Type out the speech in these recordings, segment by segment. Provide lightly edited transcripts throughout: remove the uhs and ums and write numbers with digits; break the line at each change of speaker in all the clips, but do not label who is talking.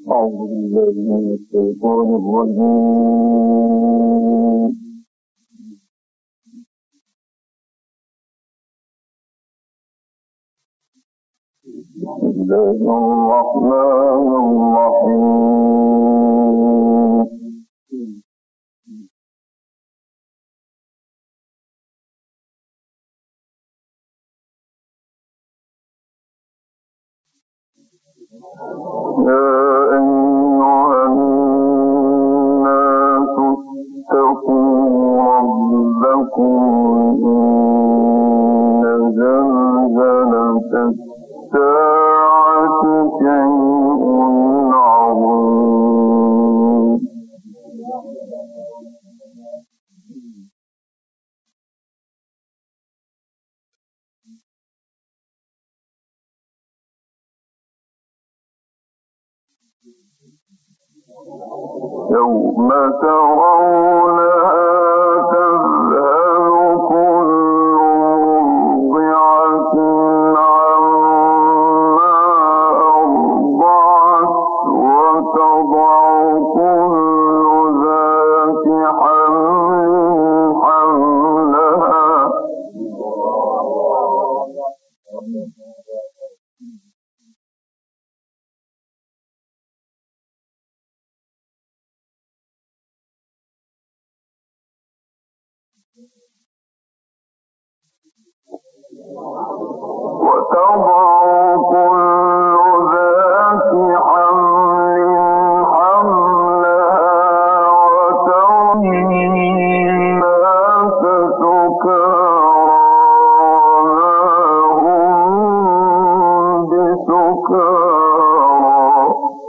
أعوذ بالله من الشيطان الرجيم. بسم الله الرحمن الرحيم. يا أيها الناس اتقوا ربكم إن زلزلة الساعة شيء عظيم. يوم ترونها تذهل كل مرضعة عما أرضعت وتضع كل ذات حمل حملها وترى الناس سكارى ما هم بسكارى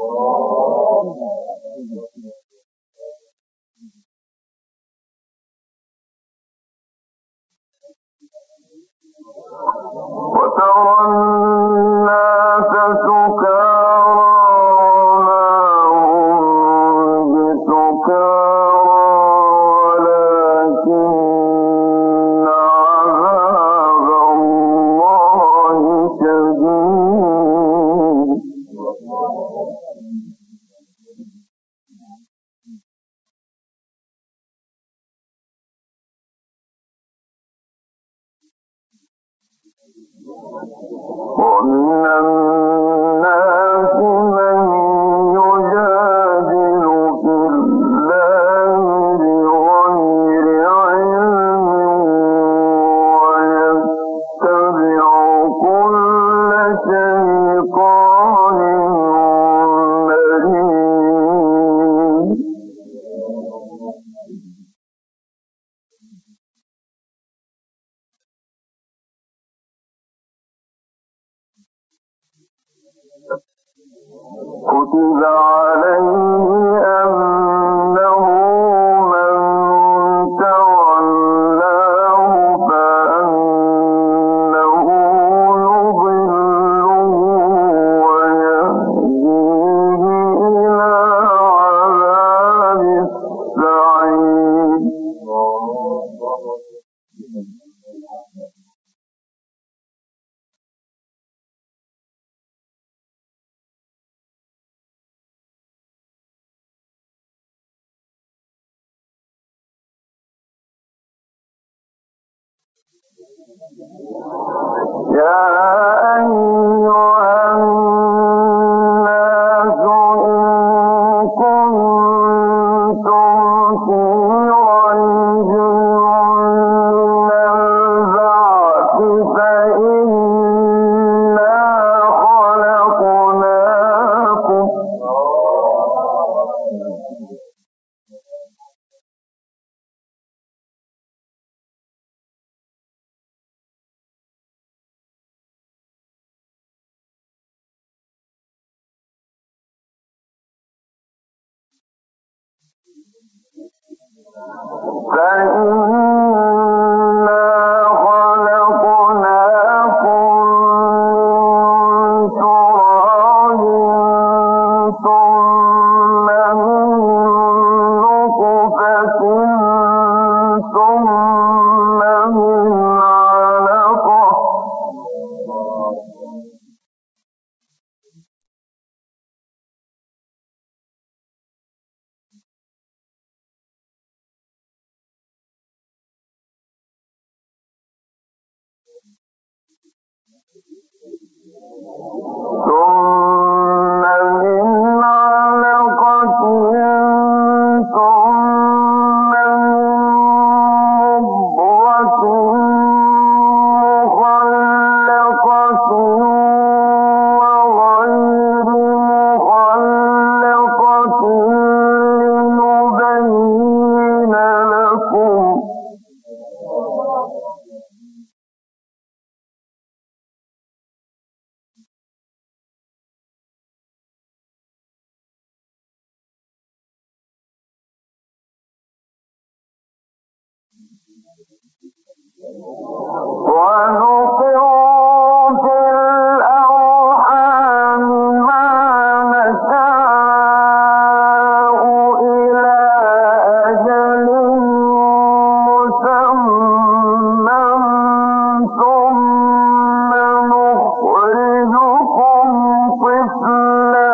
ولكن عذاب الله شديد. ومن الناس من يجادل في الله بغير علم ويتبع كل شيطان مريد. كتب عليه أنه من تولاه فأنه يضله ويهديه إلى عذاب السعير. يا أيها الناس إن كنتم في ريب من البعث فإنا خلقناكم ثم من علقة ثم من مضغة مخلقة وغير مخلقة لنبين لكم ونقر في الأرحام ما نشاء إلى أجل مسمى ثم نخرجكم طفلا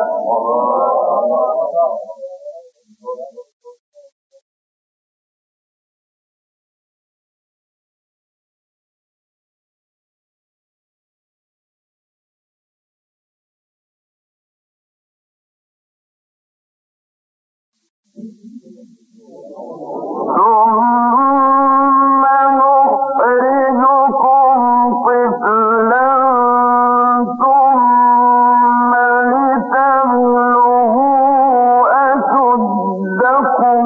ثم نخرجكم طفلا ثم لتبلغوا أشدكم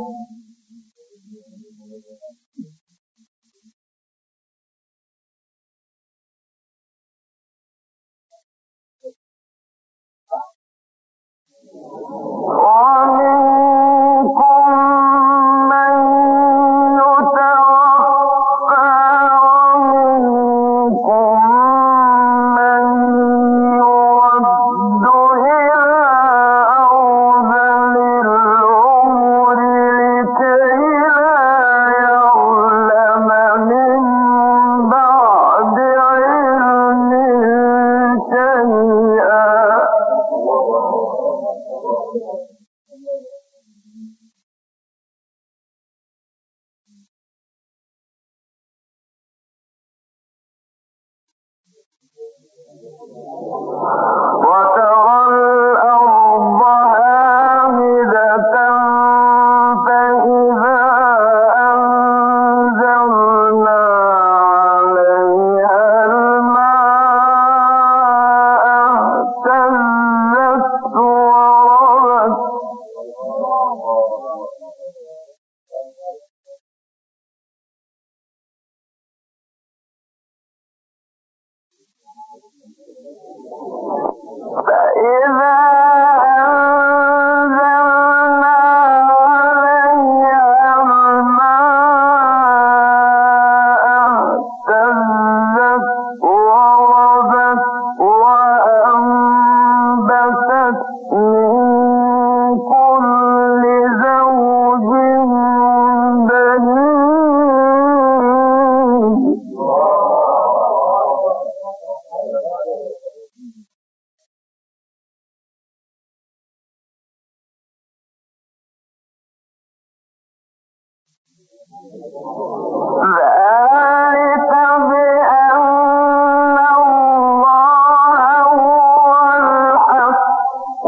ومنكم من يتوفى ومنكم من يرد إلى أرذل العمر لكي لا يعلم من بعد علم شيئا وترى الأرض هامدة فإذا أنزلنا عليها الماء اهتزت وربت فإذا أنزلنا عليها الماء اهتزت وربت وأنبتت من كل زوج بهيج ذلك بأن الله هو الحق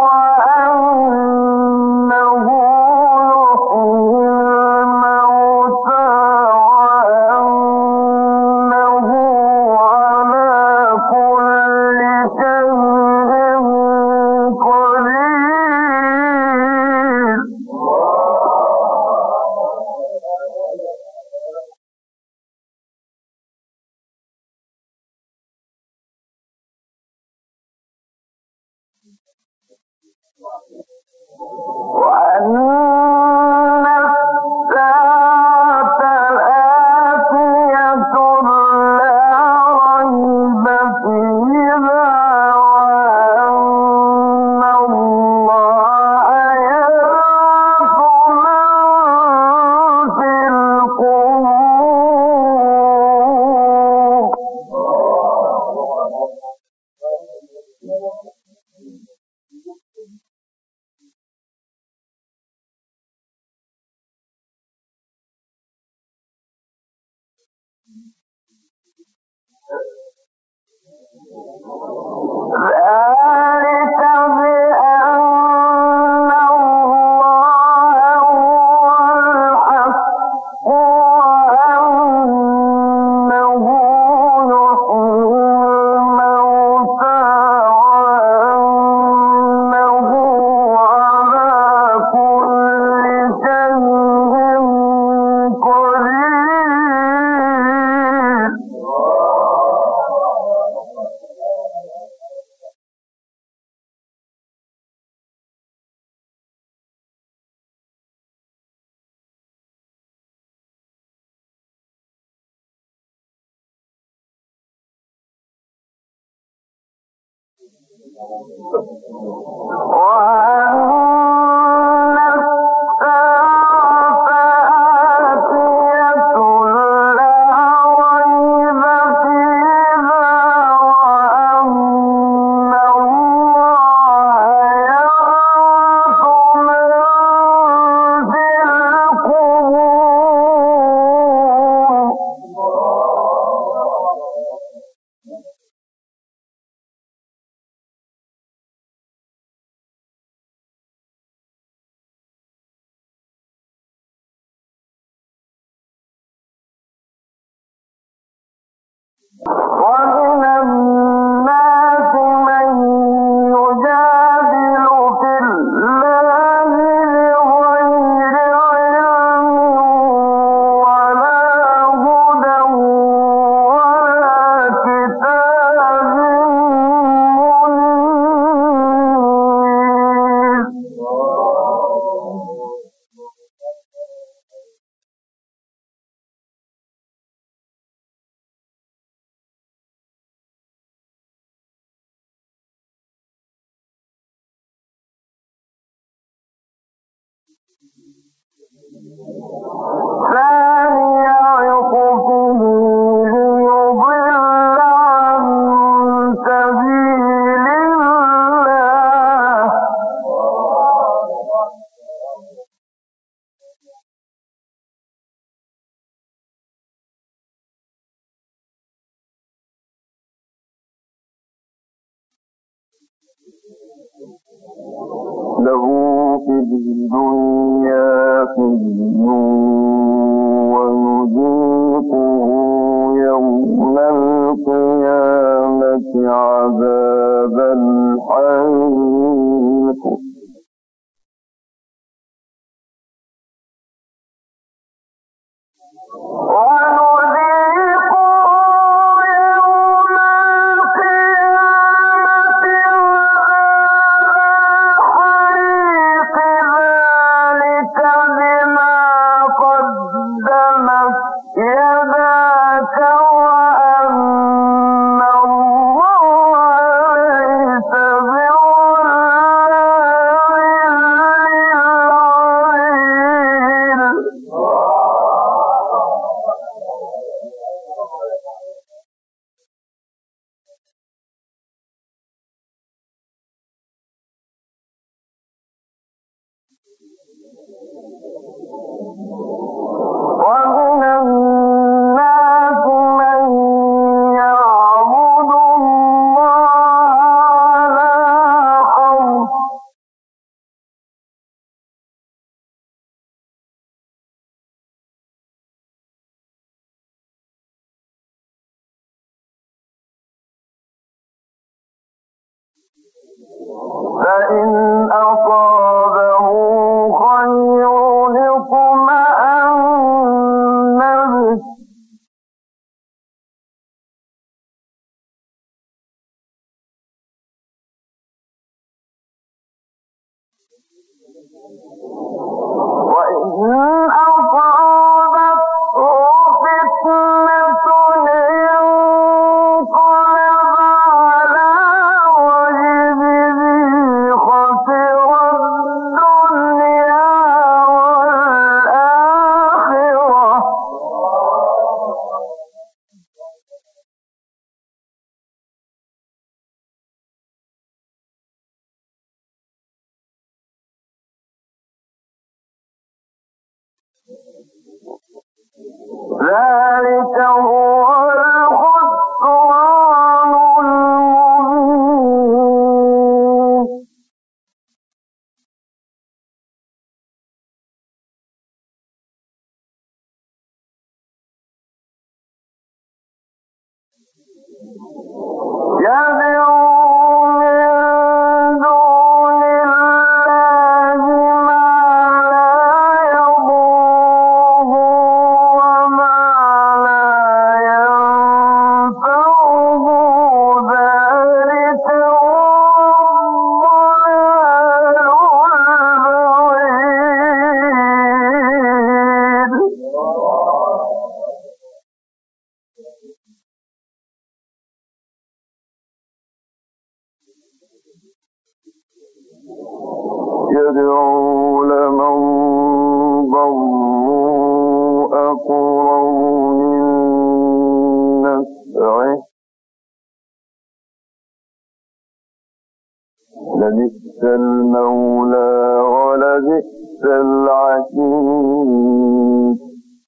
وأنه يحيي الموتى وأنه على كل شيء قدير وأن الساعة آتية لا ريب فيها وأن الله يبعث من في القبور له في الدنيا خزي ونذيقه يوم القيامة عذاب الحريق فإن أصابه خير اطمأن به وإن أصابته فتنة انقلب على وجهه خسر الدنيا والآخرة ذلك هو الخسران يدعو لمن ضره أقرب من نفعه لبئس المولى ولبئس العشير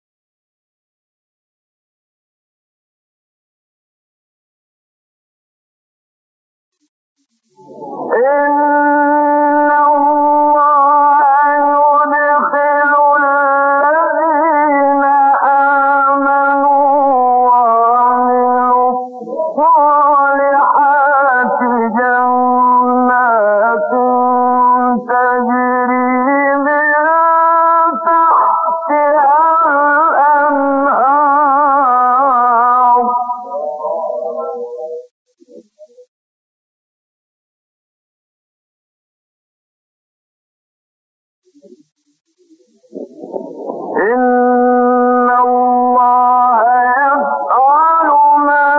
إن الله يفعل ما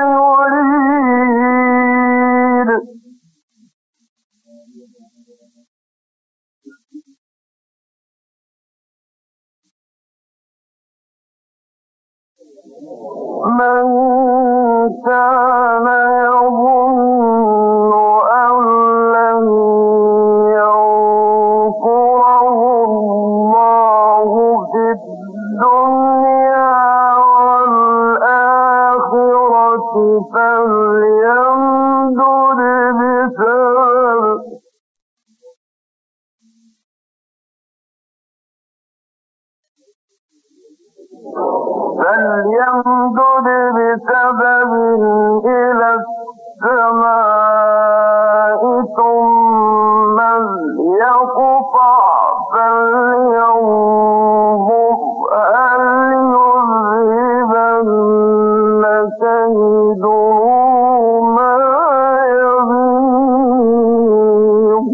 يريد من كان يظن أن لن ينصره الله في الدنيا والآخرة فليمدد بسبب إلى السماء ثم ليقطع فلينظر هل يذهبن كيده ما يغيظ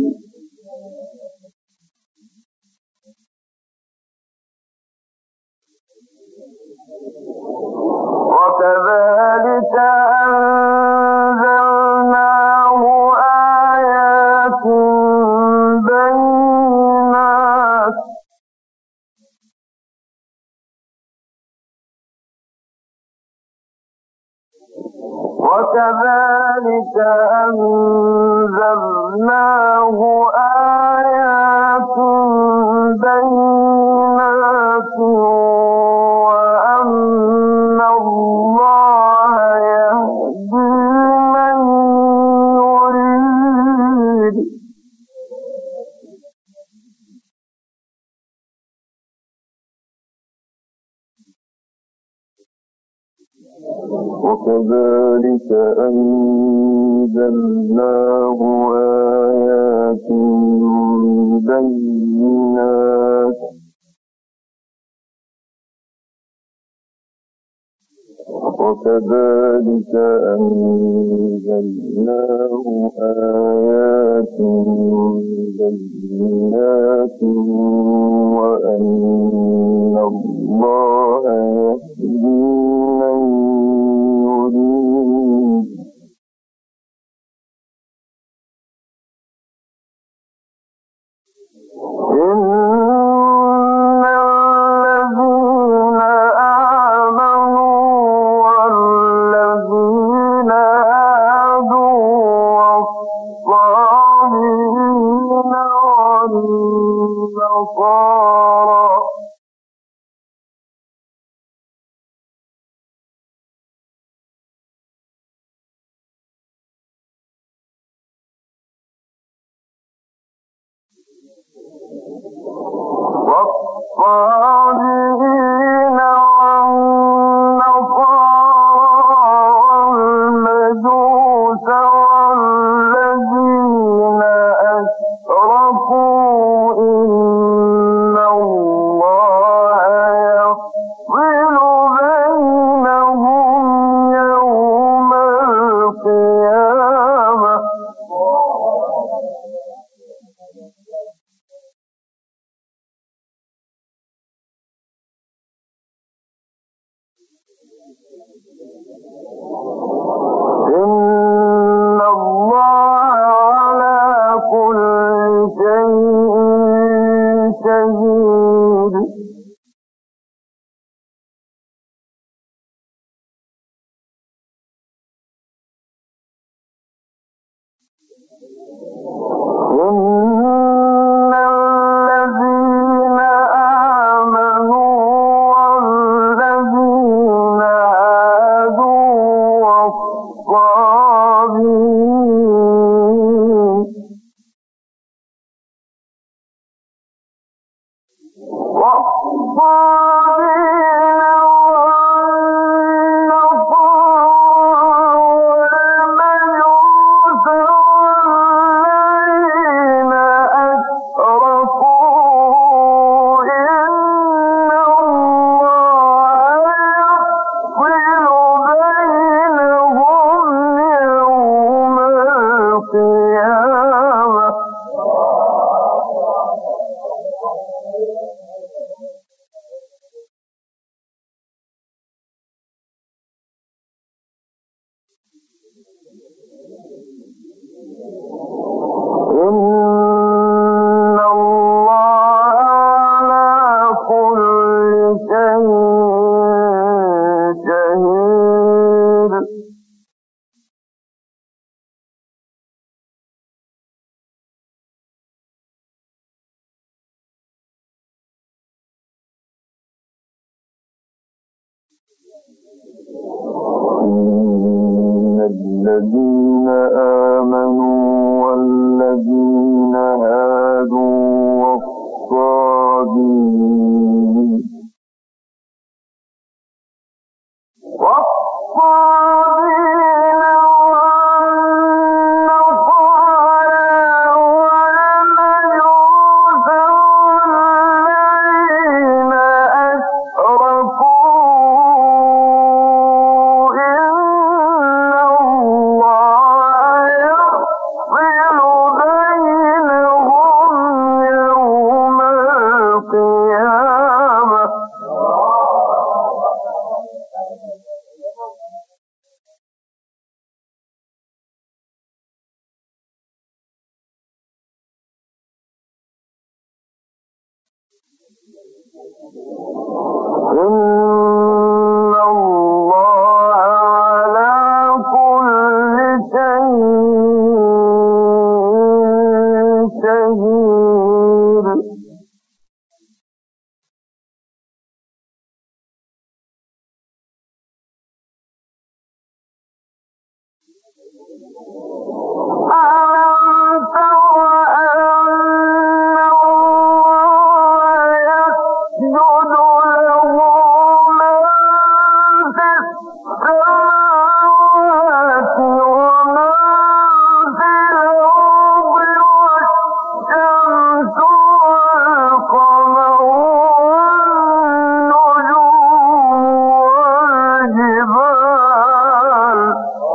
وكذلك أنزلناه آيات بينات وأن الله يهدي من يريد وكذلك أنزلناه آيات بينات وكذلك أنزلناه آيات بينات وأن الله يهدي من يريد إن الذين آمنوا والذين هادوا والصابئين والنصارى والمجوس شيء شهيد إن الذين آمنوا والذين هادوا والصابين إن الله على كل شيء شهيد إن الذين آمنوا والذين هادوا والصابين إن الله على كل شيء شهيد ألم تر أن الله يسجد له من في السماوات ومن في الأرض والشمس والقمر والنجوم والجبال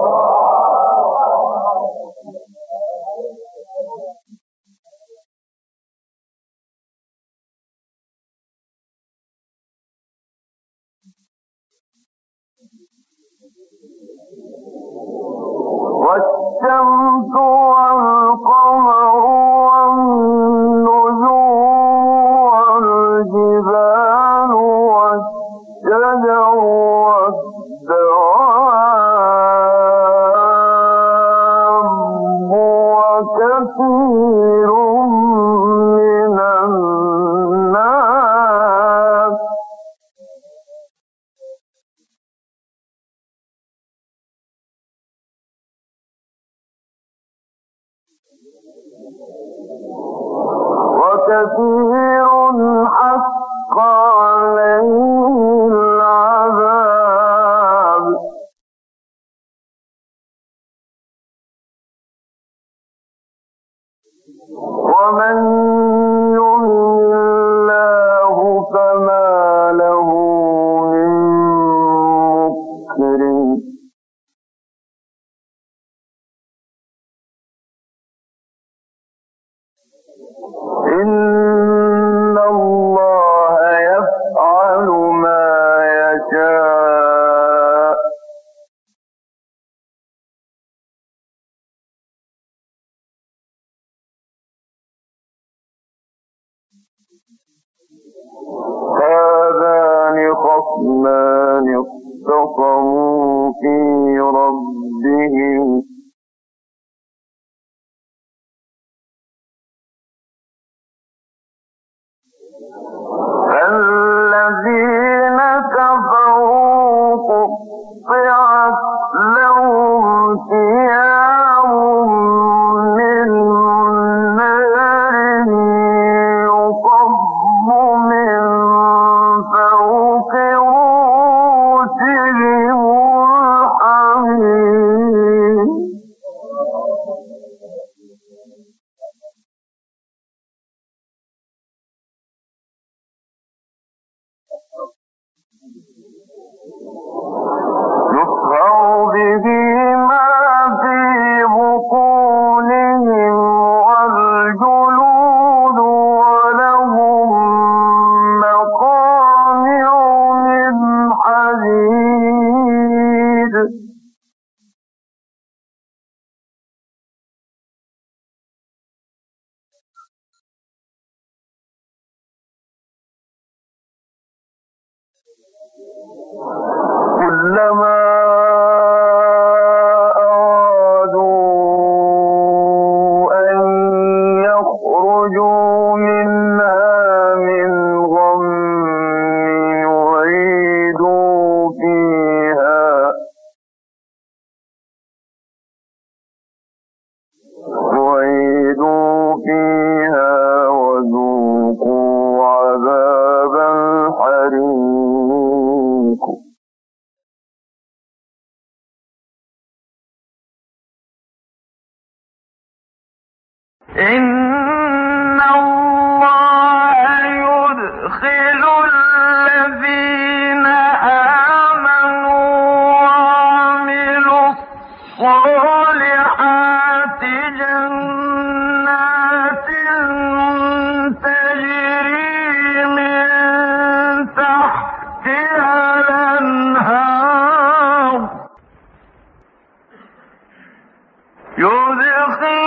والشمس والقمر والنجوم والجبال والشجر والدواب وكثير من الناس وكثير حق عليه العذاب ومن يهن الله فما له من مكرم إن الله يفعل ما يشاء هذان خصمان اختصموا في ربهم الذين كفروا قطعت لهم ثياب من نار يصب من فوق رؤوسهم الحميم يصهر به ما في بطونهم والجلود ولهم مقامع من حديد كلما أرادوا أن يخرجوا منها من غم أعيدوا فيها وذوقوا عذاب الحريق إن الله يدخل الذين آمنوا وعملوا الصالحات جنات تجري من تحتها الأنهار يدخل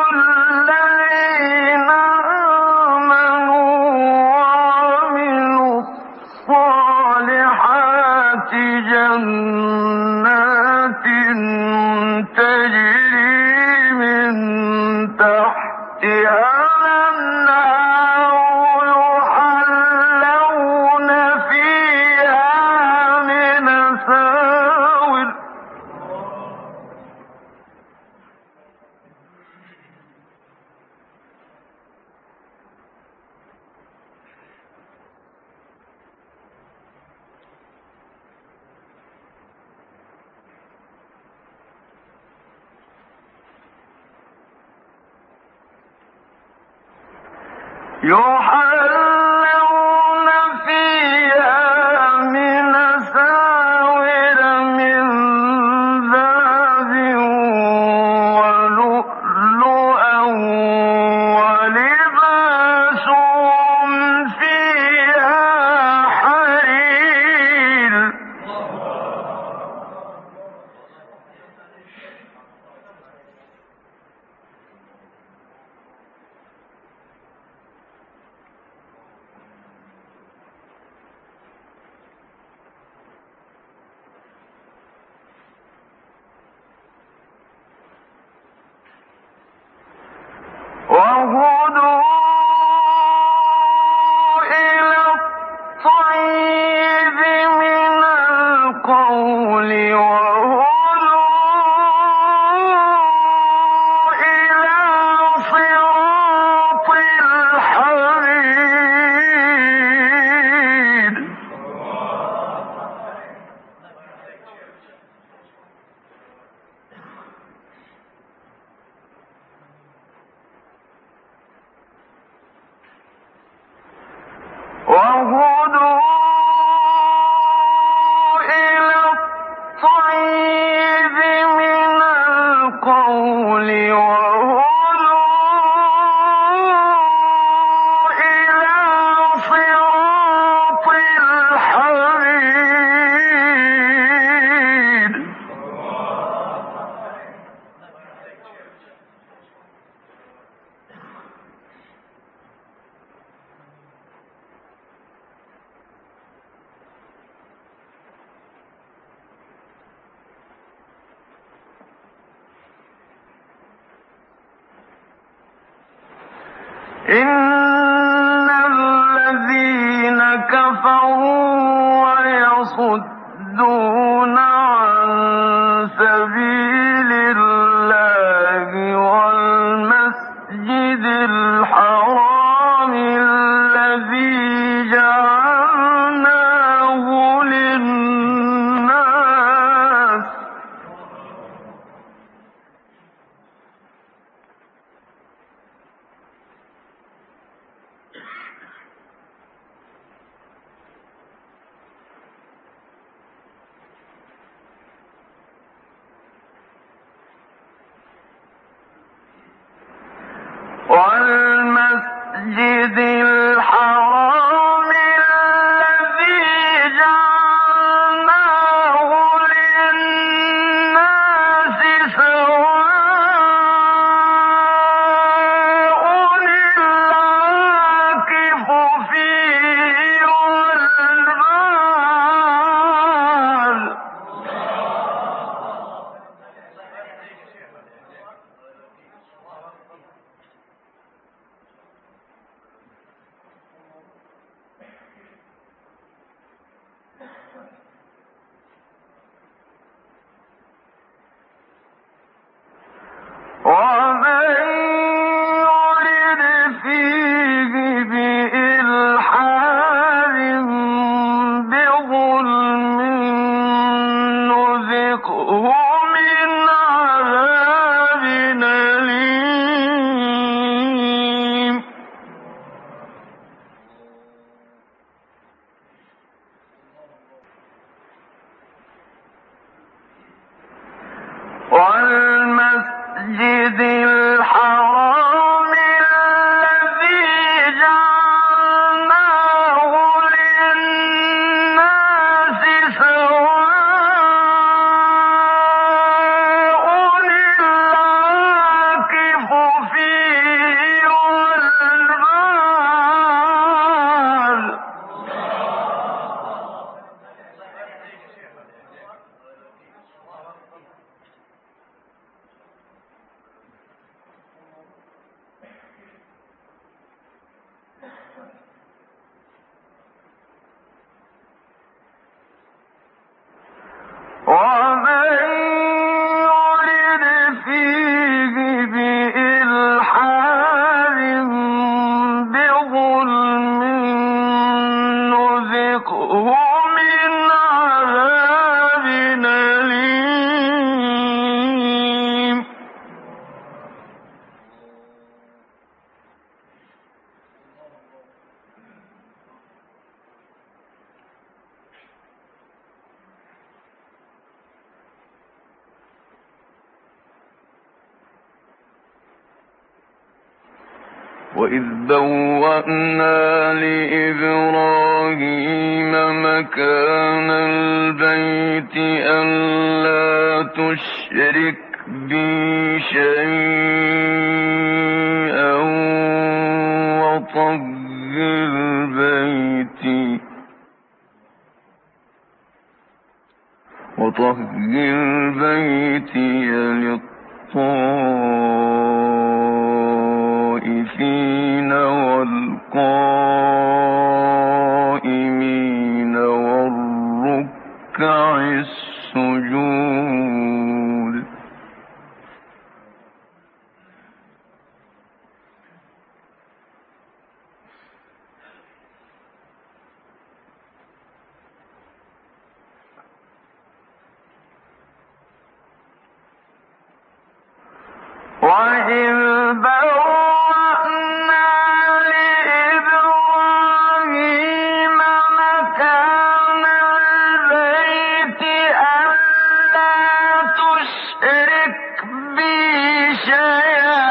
الذين آمنوا وعملوا الصالحات جنات تجري من تحتها الأنهار يحلون فيها من أساور يحلون فيها من أساور من ذهب ولؤلؤا ولباسهم فيها حرير إن الذين كفروا ويصدون عن سبيل الله والمسجد الحرام الذي جعلناه للناس والمسجد الحرام الذي جعلناه للناس سواء العاكف فيه والباد ومن يرد فيه بإلحاد بظلم نذقه من عذاب أليم والمسجد الحرام الذي جعلناه للناس سواء العاكف فيه والباد ومن يرد فيه بإلحاد بظلم نذقه من عذاب أليم وإذ بوأنا لإبراهيم مكان البيت ألا تشرك بي شيئا وطهر بيتي للطائفين والقائمين والركع السجود وإذ بوأنا لإبراهيم مكان البيت ألا تشرك بي شيئا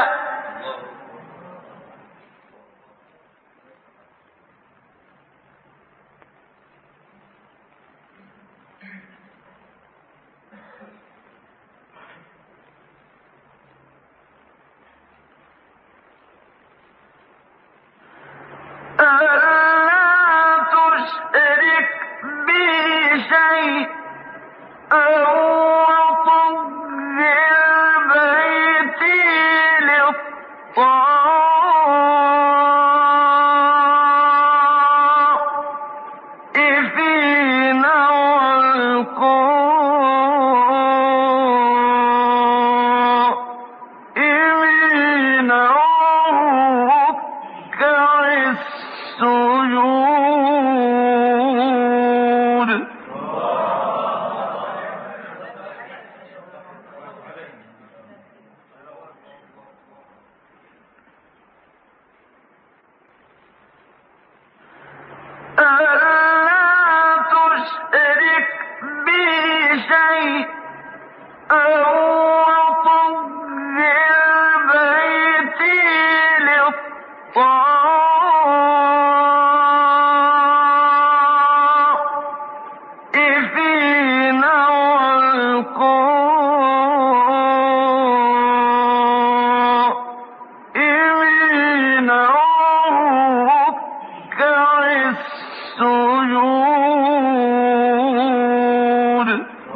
وطهر بيتي للطائفين والقائمين والركع السجود.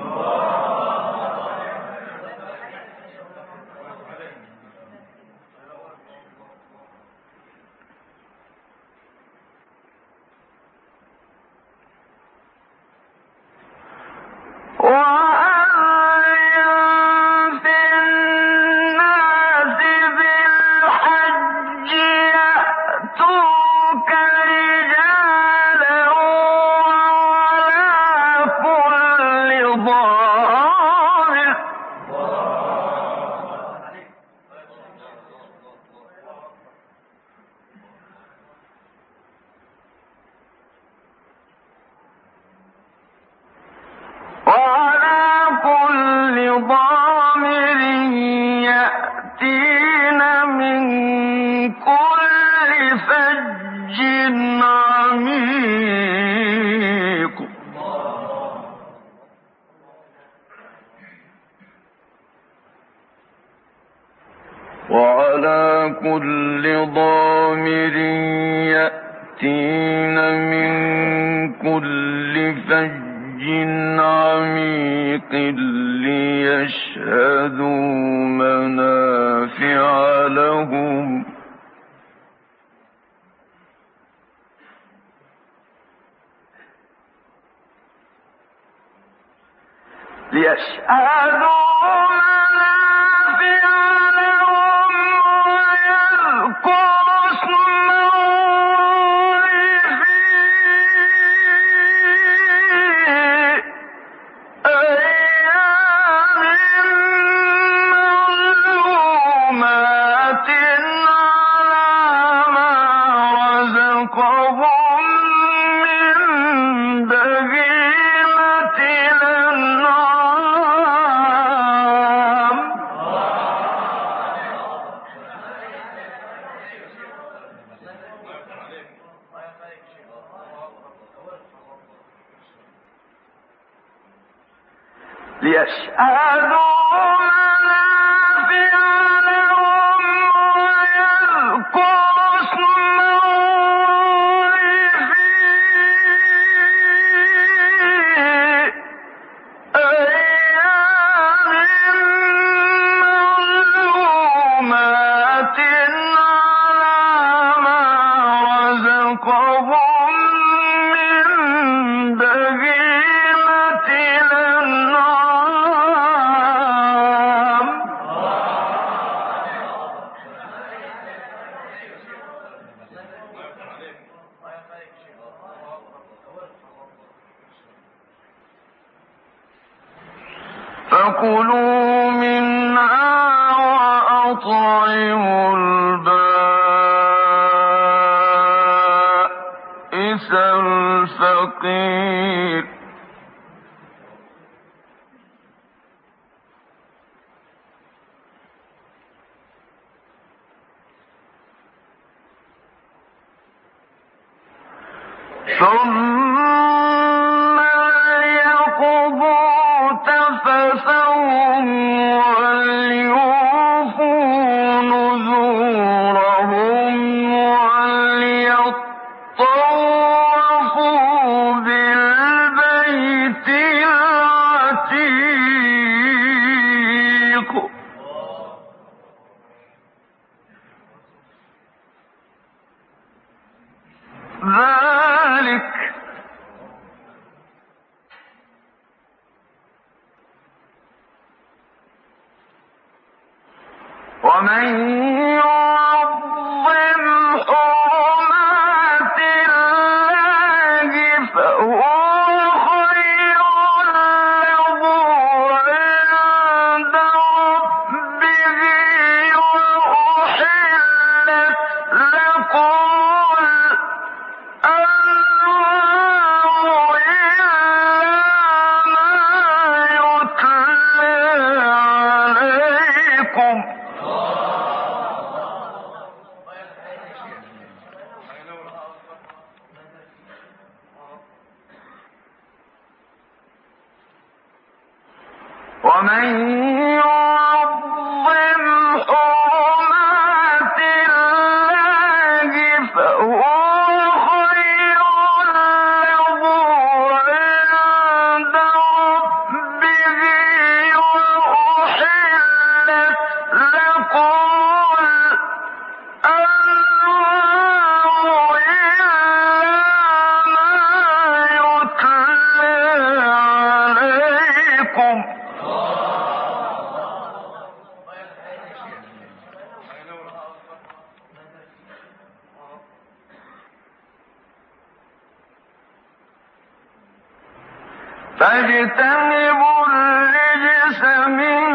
وأذن في الناس بالحج يأتوك رجالا وعلى كل ضامر يأتين من كل فج عميق. وعلى كل ضامر يأتين من كل فج عميق ليشهدوا منافع لهم ويذكروا اسم الله في أيام معلومات على ما رزقهم من بهيمة الأنعام. ليشهدوا منافع لهم ويذكروا اسم الله في أيام معلومات على ما رزقهم من بهيمة الأنعام. فكلوا منها وأطعموا البائس الفقير. ثم ليقضوا تفثهم وليوفوا نذورهم وليطوفوا بالبيت العتيق. ذلك ومن يعظم حرمات الله فهو خير له عند ربه وأحلت لكم الأنعام فاجتنبوا الرجس من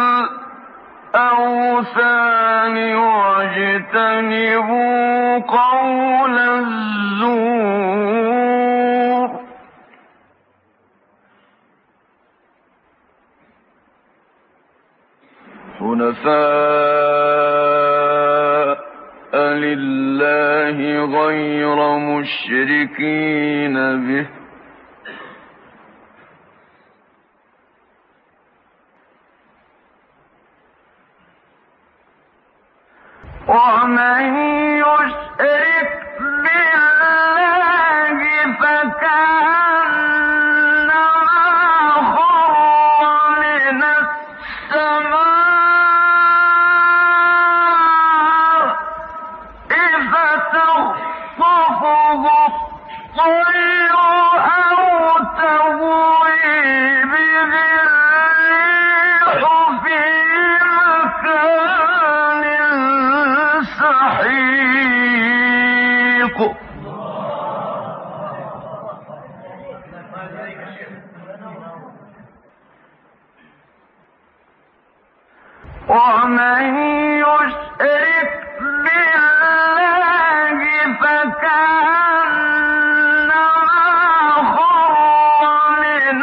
الأوثان واجتنبوا قول الزور حنفاء لله غير مشركين به ومن يشرك بالله فكأنما خر من السماء فتخطفه الطير أو تهوي به الريح في مكان سحيق ومن يشرك بالله فكأنما خر من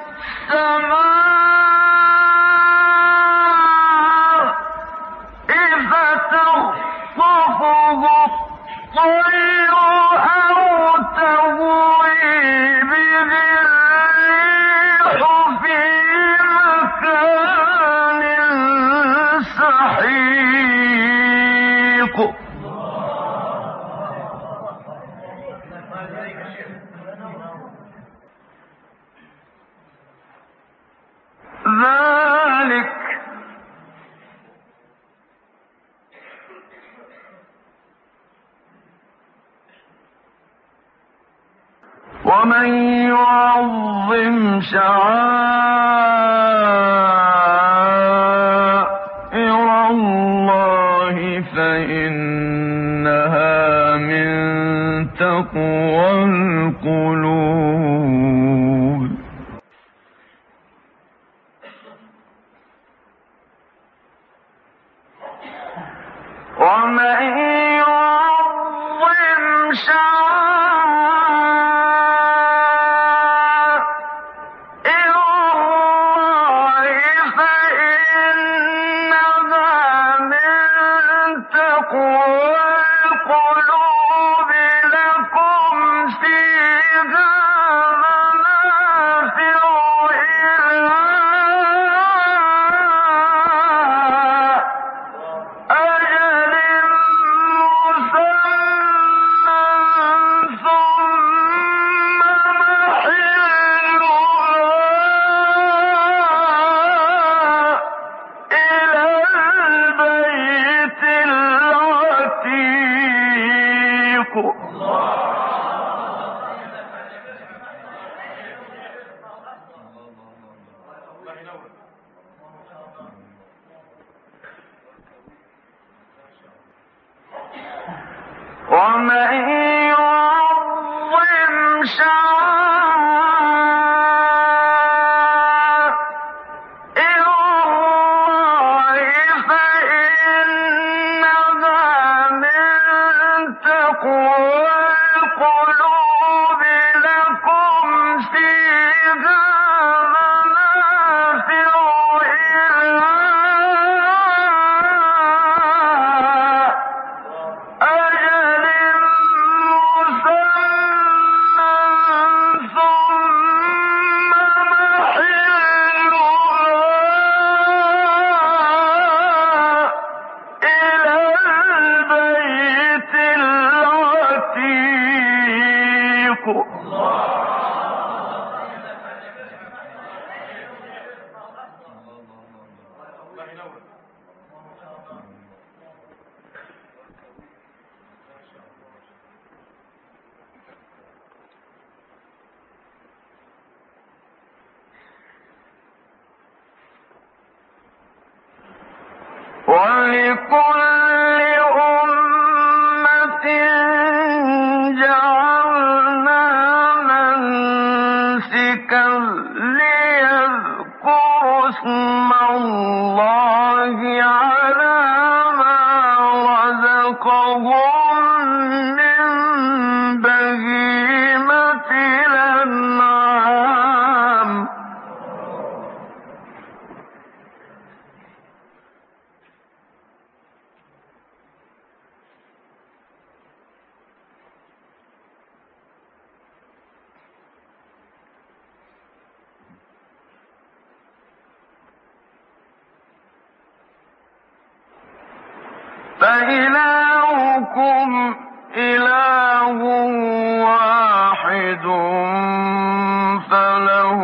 السماء فتخطفه الطير أو تهوي به الريح في مكان سحيق ذلك ومن يعظم شعائر الله فإنها من تقوى القلوب ومن يعظم شعائر الله فإنها من تقوى القلوب لكم فيها منافع إلى أجل مسمى ثم محلها إلى البيت العتيق ومن يعظم شعائر الله فإنها من تقوى القلوب لكم فيها منافع إلى أجل مسمى ثم محلها أإلهكم إله واحد فله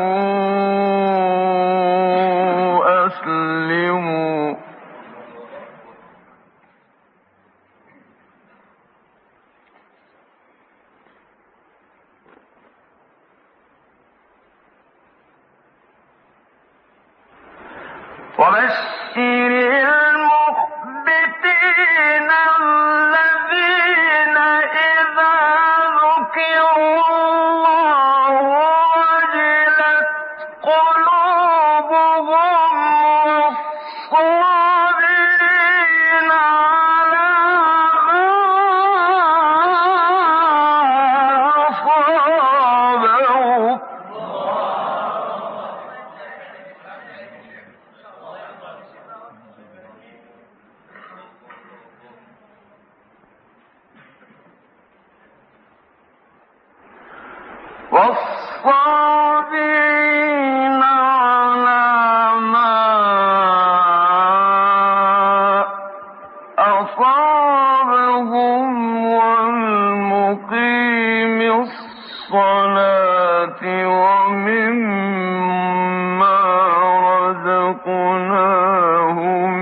أسلموا وبشر المخبتين الذين إذا ذكروا الله وجلت قلوبهم والصابرين على ما أصابهم والصابرين على ما أصابهم والمقيم الصلاة ومما رزقناهم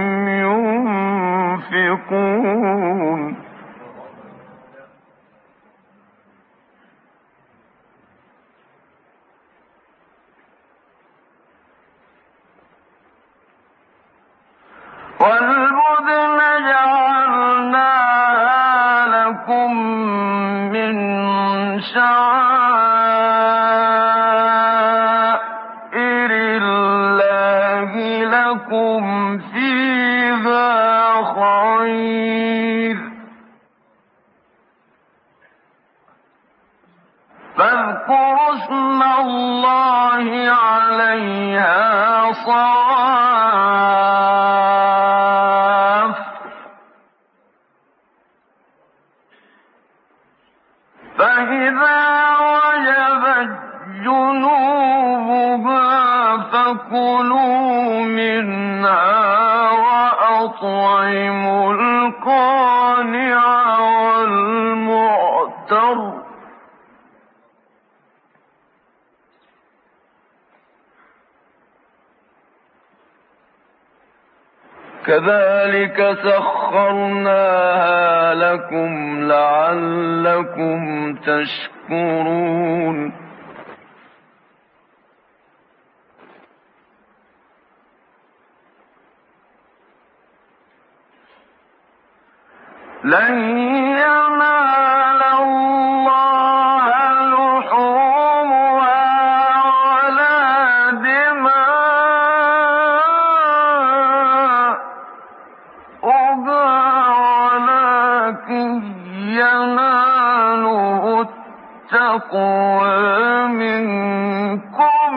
ينفقون والبدن جعلناها لكم من شعائر الله لكم فيها خير فاذكروا اسم الله عليها صواف فإذا وجبت جنوبها فكلوا منها وأطعموا القانع والمعتر كذلك سخرناها لكم لعلكم تشكرون لن ينال الله لحومها ولا دماؤها ولكن يناله التقوى منكم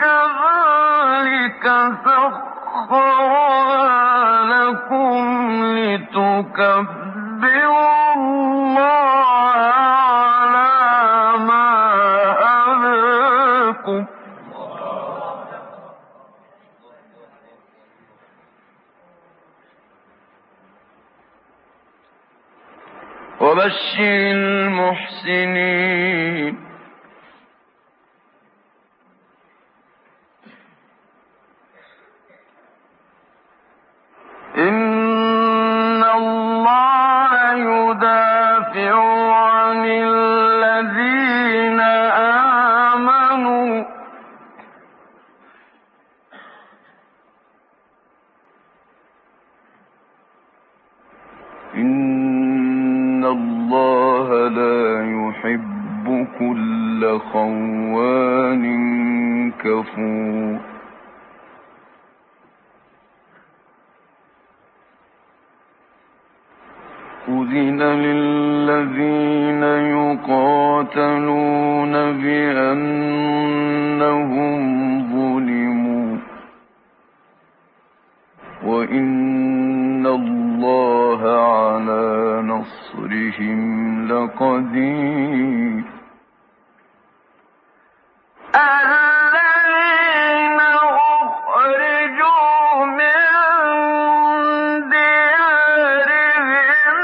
كذلك سخرها لكم لتكبروا الله على ما هداكم وبشر المحسنين إن الله يدافع عن الذين آمنوا إن الله لا يحب كل خوان كفور أذن للذين يقاتلون بأنهم ظلموا وإن الله على نصرهم لقدير الذين أخرجوا من ديارهم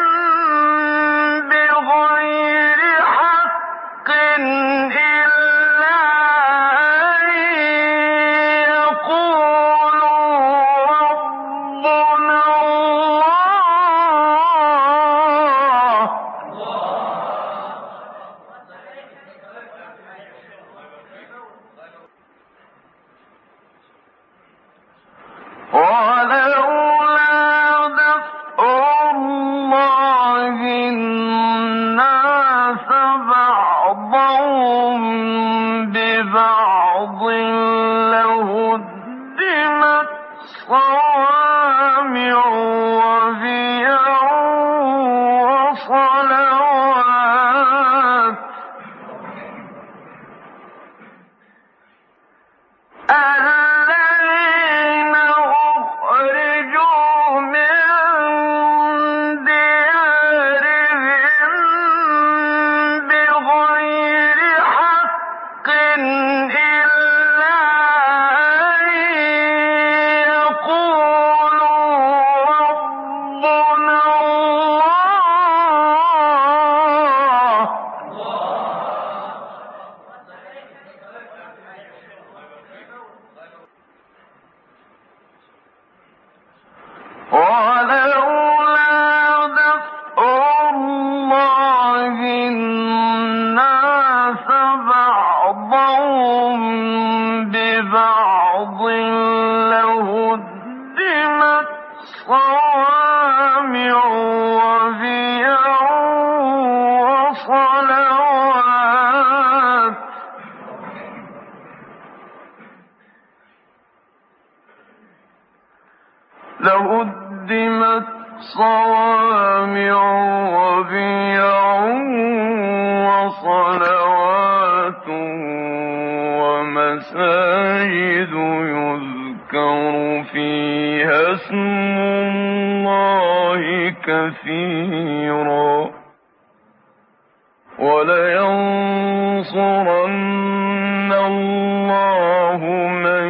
ولينصرن الله من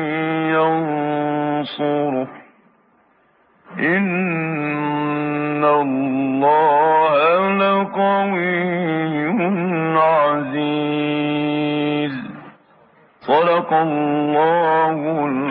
ينصره إن الله لقوي عزيز. صدق الله